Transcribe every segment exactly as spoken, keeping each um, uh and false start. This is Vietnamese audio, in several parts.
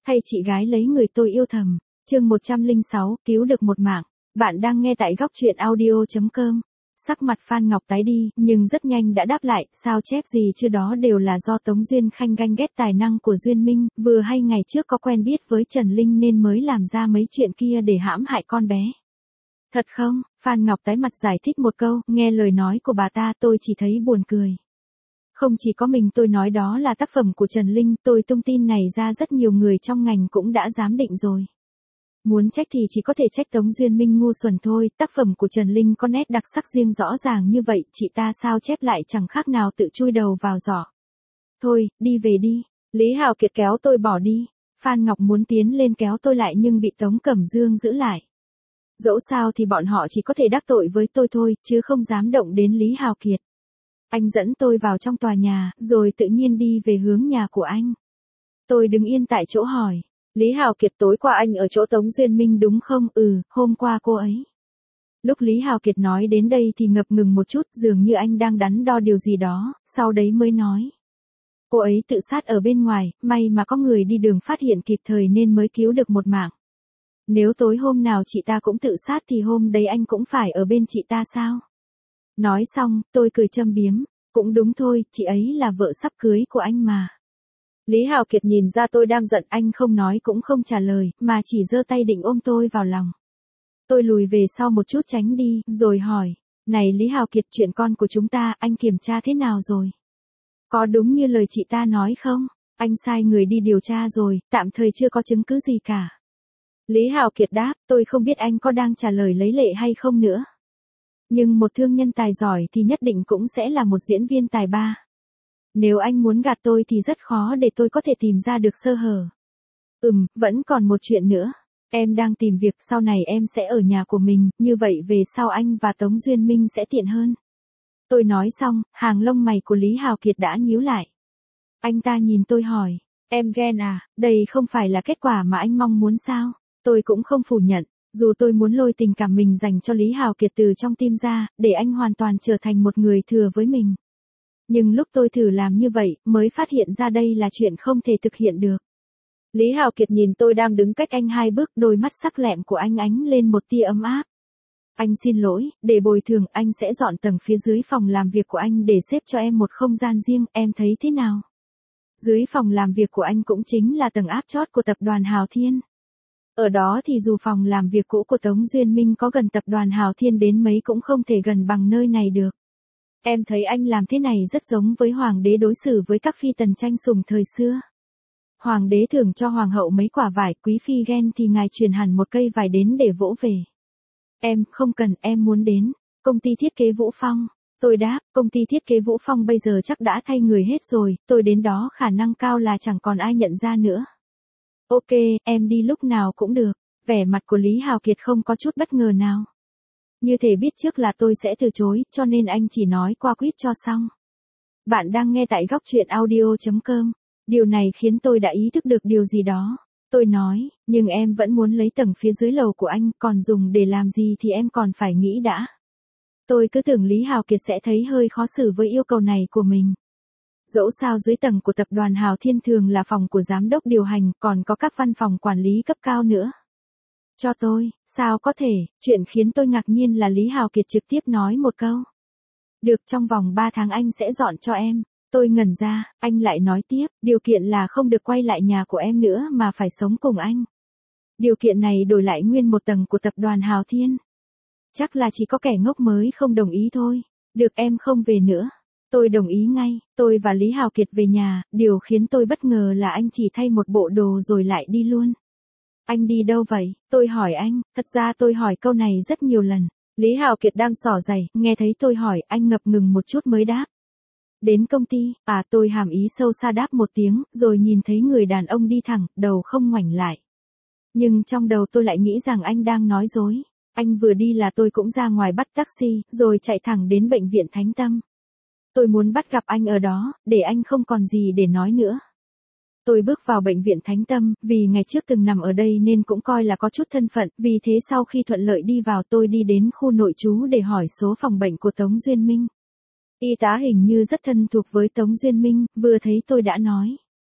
Thay chị gái lấy người tôi yêu thầm. Chương một trăm lẻ sáu, cứu được một mạng. Bạn đang nghe tại góc truyện audio chấm com. Sắc mặt Phan Ngọc tái đi, nhưng rất nhanh đã đáp lại, sao chép gì chứ đó đều là do Tống Duyên Khanh ganh ghét tài năng của Duyên Minh, vừa hay ngày trước có quen biết với Trần Linh nên mới làm ra mấy chuyện kia để hãm hại con bé. Thật không? Phan Ngọc tái mặt giải thích một câu, nghe lời nói của bà ta tôi chỉ thấy buồn cười. Không chỉ có mình tôi nói đó là tác phẩm của Trần Linh, tôi tung tin này ra rất nhiều người trong ngành cũng đã giám định rồi. Muốn trách thì chỉ có thể trách Tống Duyên Minh ngu xuẩn thôi, tác phẩm của Trần Linh có nét đặc sắc riêng rõ ràng như vậy, chị ta sao chép lại chẳng khác nào tự chui đầu vào giỏ. Thôi, đi về đi, Lý Hào Kiệt kéo tôi bỏ đi, Phan Ngọc muốn tiến lên kéo tôi lại nhưng bị Tống Cẩm Dương giữ lại. Dẫu sao thì bọn họ chỉ có thể đắc tội với tôi thôi, chứ không dám động đến Lý Hào Kiệt. Anh dẫn tôi vào trong tòa nhà, rồi tự nhiên đi về hướng nhà của anh. Tôi đứng yên tại chỗ hỏi. Lý Hào Kiệt tối qua anh ở chỗ Tống Duyên Minh đúng không? Ừ, hôm qua cô ấy. Lúc Lý Hào Kiệt nói đến đây thì ngập ngừng một chút, dường như anh đang đắn đo điều gì đó, sau đấy mới nói. Cô ấy tự sát ở bên ngoài, may mà có người đi đường phát hiện kịp thời nên mới cứu được một mạng. Nếu tối hôm nào chị ta cũng tự sát thì hôm đấy anh cũng phải ở bên chị ta sao? Nói xong, tôi cười châm biếm, cũng đúng thôi, chị ấy là vợ sắp cưới của anh mà. Lý Hào Kiệt nhìn ra tôi đang giận, anh không nói cũng không trả lời, mà chỉ giơ tay định ôm tôi vào lòng. Tôi lùi về sau một chút tránh đi, rồi hỏi, này Lý Hào Kiệt, chuyện con của chúng ta, anh kiểm tra thế nào rồi? Có đúng như lời chị ta nói không? Anh sai người đi điều tra rồi, tạm thời chưa có chứng cứ gì cả. Lý Hào Kiệt đáp, tôi không biết anh có đang trả lời lấy lệ hay không nữa. Nhưng một thương nhân tài giỏi thì nhất định cũng sẽ là một diễn viên tài ba. Nếu anh muốn gạt tôi thì rất khó để tôi có thể tìm ra được sơ hở. Ừm, vẫn còn một chuyện nữa. Em đang tìm việc, sau này em sẽ ở nhà của mình, như vậy về sau anh và Tống Duyên Minh sẽ tiện hơn. Tôi nói xong, hàng lông mày của Lý Hào Kiệt đã nhíu lại. Anh ta nhìn tôi hỏi, em ghen à, đây không phải là kết quả mà anh mong muốn sao? Tôi cũng không phủ nhận. Dù tôi muốn lôi tình cảm mình dành cho Lý Hào Kiệt từ trong tim ra, để anh hoàn toàn trở thành một người thừa với mình. Nhưng lúc tôi thử làm như vậy, mới phát hiện ra đây là chuyện không thể thực hiện được. Lý Hào Kiệt nhìn tôi đang đứng cách anh hai bước, đôi mắt sắc lẹm của anh ánh lên một tia ấm áp. Anh xin lỗi, để bồi thường, anh sẽ dọn tầng phía dưới phòng làm việc của anh để xếp cho em một không gian riêng, em thấy thế nào? Dưới phòng làm việc của anh cũng chính là tầng áp chót của tập đoàn Hào Thiên. Ở đó thì dù phòng làm việc cũ của Tống Duyên Minh có gần tập đoàn Hào Thiên đến mấy cũng không thể gần bằng nơi này được. Em thấy anh làm thế này rất giống với hoàng đế đối xử với các phi tần tranh sủng thời xưa. Hoàng đế thường cho hoàng hậu mấy quả vải, quý phi ghen thì ngài truyền hẳn một cây vải đến để vỗ về. Em, không cần, em muốn đến công ty thiết kế Vũ Phong. Tôi đáp, công ty thiết kế Vũ Phong bây giờ chắc đã thay người hết rồi, tôi đến đó khả năng cao là chẳng còn ai nhận ra nữa. Ok, em đi lúc nào cũng được. Vẻ mặt của Lý Hào Kiệt không có chút bất ngờ nào. Như thể biết trước là tôi sẽ từ chối, cho nên anh chỉ nói qua quýt cho xong. Bạn đang nghe tại góc truyện audio chấm com. Điều này khiến tôi đã ý thức được điều gì đó. Tôi nói, nhưng em vẫn muốn lấy tầng phía dưới lầu của anh, còn dùng để làm gì thì em còn phải nghĩ đã. Tôi cứ tưởng Lý Hào Kiệt sẽ thấy hơi khó xử với yêu cầu này của mình. Dẫu sao dưới tầng của tập đoàn Hào Thiên thường là phòng của giám đốc điều hành, còn có các văn phòng quản lý cấp cao nữa. Cho tôi, sao có thể, chuyện khiến tôi ngạc nhiên là Lý Hào Kiệt trực tiếp nói một câu. Được, trong vòng ba tháng anh sẽ dọn cho em. Tôi ngẩn ra, anh lại nói tiếp, điều kiện là không được quay lại nhà của em nữa mà phải sống cùng anh. Điều kiện này đổi lại nguyên một tầng của tập đoàn Hào Thiên. Chắc là chỉ có kẻ ngốc mới không đồng ý thôi. Được, em không về nữa. Tôi đồng ý ngay, tôi và Lý Hào Kiệt về nhà, điều khiến tôi bất ngờ là anh chỉ thay một bộ đồ rồi lại đi luôn. Anh đi đâu vậy? Tôi hỏi anh, thật ra tôi hỏi câu này rất nhiều lần. Lý Hào Kiệt đang xỏ giày, nghe thấy tôi hỏi, anh ngập ngừng một chút mới đáp. Đến công ty, à tôi hàm ý sâu xa đáp một tiếng, rồi nhìn thấy người đàn ông đi thẳng, đầu không ngoảnh lại. Nhưng trong đầu tôi lại nghĩ rằng anh đang nói dối. Anh vừa đi là tôi cũng ra ngoài bắt taxi, rồi chạy thẳng đến bệnh viện Thánh Tâm. Tôi muốn bắt gặp anh ở đó, để anh không còn gì để nói nữa. Tôi bước vào bệnh viện Thánh Tâm, vì ngày trước từng nằm ở đây nên cũng coi là có chút thân phận, vì thế sau khi thuận lợi đi vào tôi đi đến khu nội trú để hỏi số phòng bệnh của Tống Duyên Minh. Y tá hình như rất thân thuộc với Tống Duyên Minh, vừa thấy tôi đã nói.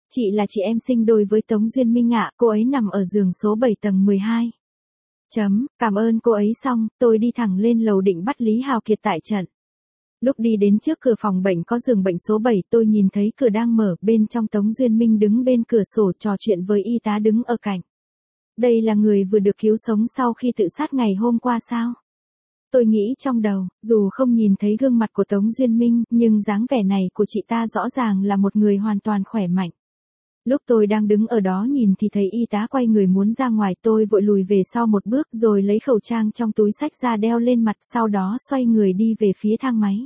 Chị là chị em sinh đôi với Tống Duyên Minh ạ, cô ấy nằm ở giường số bảy tầng mười hai. Chấm, cảm ơn cô ấy xong, tôi đi thẳng lên lầu định bắt Lý Hào Kiệt tại trận. Lúc đi đến trước cửa phòng bệnh có giường bệnh số bảy, tôi nhìn thấy cửa đang mở, bên trong Tống Duyên Minh đứng bên cửa sổ trò chuyện với y tá đứng ở cạnh. Đây là người vừa được cứu sống sau khi tự sát ngày hôm qua sao? Tôi nghĩ trong đầu, dù không nhìn thấy gương mặt của Tống Duyên Minh, nhưng dáng vẻ này của chị ta rõ ràng là một người hoàn toàn khỏe mạnh. Lúc tôi đang đứng ở đó nhìn thì thấy y tá quay người muốn ra ngoài, tôi vội lùi về sau một bước rồi lấy khẩu trang trong túi xách ra đeo lên mặt, sau đó xoay người đi về phía thang máy.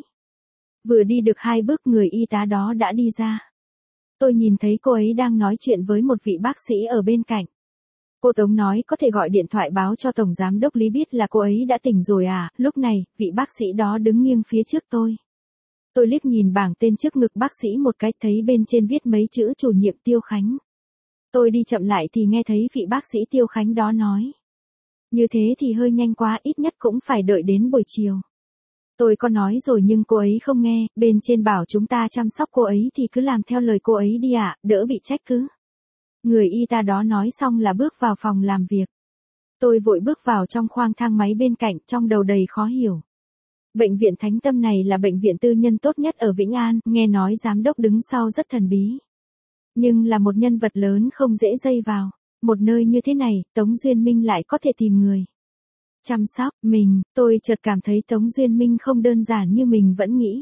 Vừa đi được hai bước người y tá đó đã đi ra. Tôi nhìn thấy cô ấy đang nói chuyện với một vị bác sĩ ở bên cạnh. Cô Tống nói có thể gọi điện thoại báo cho Tổng Giám đốc Lý biết là cô ấy đã tỉnh rồi à, lúc này, vị bác sĩ đó đứng nghiêng phía trước tôi. Tôi liếc nhìn bảng tên trước ngực bác sĩ một cái, thấy bên trên viết mấy chữ chủ nhiệm Tiêu Khánh. Tôi đi chậm lại thì nghe thấy vị bác sĩ Tiêu Khánh đó nói. Như thế thì hơi nhanh quá, ít nhất cũng phải đợi đến buổi chiều. Tôi có nói rồi nhưng cô ấy không nghe, bên trên bảo chúng ta chăm sóc cô ấy thì cứ làm theo lời cô ấy đi ạ, đỡ bị trách cứ. Người y tá đó nói xong là bước vào phòng làm việc. Tôi vội bước vào trong khoang thang máy bên cạnh, trong đầu đầy khó hiểu. Bệnh viện Thánh Tâm này là bệnh viện tư nhân tốt nhất ở Vĩnh An, nghe nói giám đốc đứng sau rất thần bí. Nhưng là một nhân vật lớn không dễ dây vào. Một nơi như thế này, Tống Duyên Minh lại có thể tìm người chăm sóc mình, tôi chợt cảm thấy Tống Duyên Minh không đơn giản như mình vẫn nghĩ.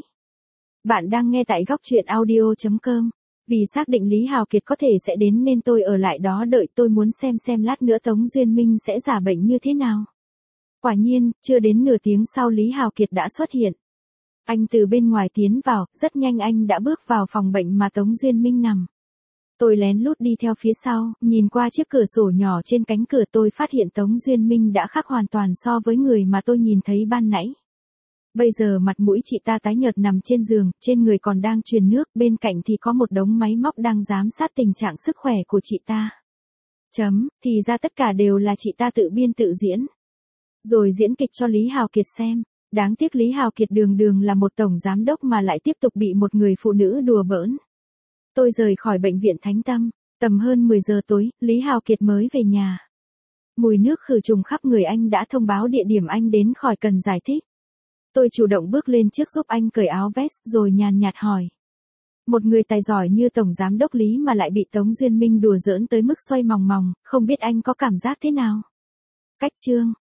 Bạn đang nghe tại góc truyện audio chấm com. Vì xác định Lý Hào Kiệt có thể sẽ đến nên tôi ở lại đó đợi, tôi muốn xem xem lát nữa Tống Duyên Minh sẽ giả bệnh như thế nào. Quả nhiên, chưa đến nửa tiếng sau Lý Hào Kiệt đã xuất hiện. Anh từ bên ngoài tiến vào, rất nhanh anh đã bước vào phòng bệnh mà Tống Duyên Minh nằm. Tôi lén lút đi theo phía sau, nhìn qua chiếc cửa sổ nhỏ trên cánh cửa, tôi phát hiện Tống Duyên Minh đã khác hoàn toàn so với người mà tôi nhìn thấy ban nãy. Bây giờ mặt mũi chị ta tái nhợt nằm trên giường, trên người còn đang truyền nước, bên cạnh thì có một đống máy móc đang giám sát tình trạng sức khỏe của chị ta. Chấm, thì ra tất cả đều là chị ta tự biên tự diễn. Rồi diễn kịch cho Lý Hào Kiệt xem. Đáng tiếc Lý Hào Kiệt đường đường là một tổng giám đốc mà lại tiếp tục bị một người phụ nữ đùa bỡn. Tôi rời khỏi bệnh viện Thánh Tâm, tầm hơn mười giờ tối, Lý Hào Kiệt mới về nhà. Mùi nước khử trùng khắp người, anh đã thông báo địa điểm anh đến, khỏi cần giải thích. Tôi chủ động bước lên trước giúp anh cởi áo vest rồi nhàn nhạt hỏi. Một người tài giỏi như Tổng Giám đốc Lý mà lại bị Tống Duyên Minh đùa giỡn tới mức xoay mòng mòng, không biết anh có cảm giác thế nào? Cách chương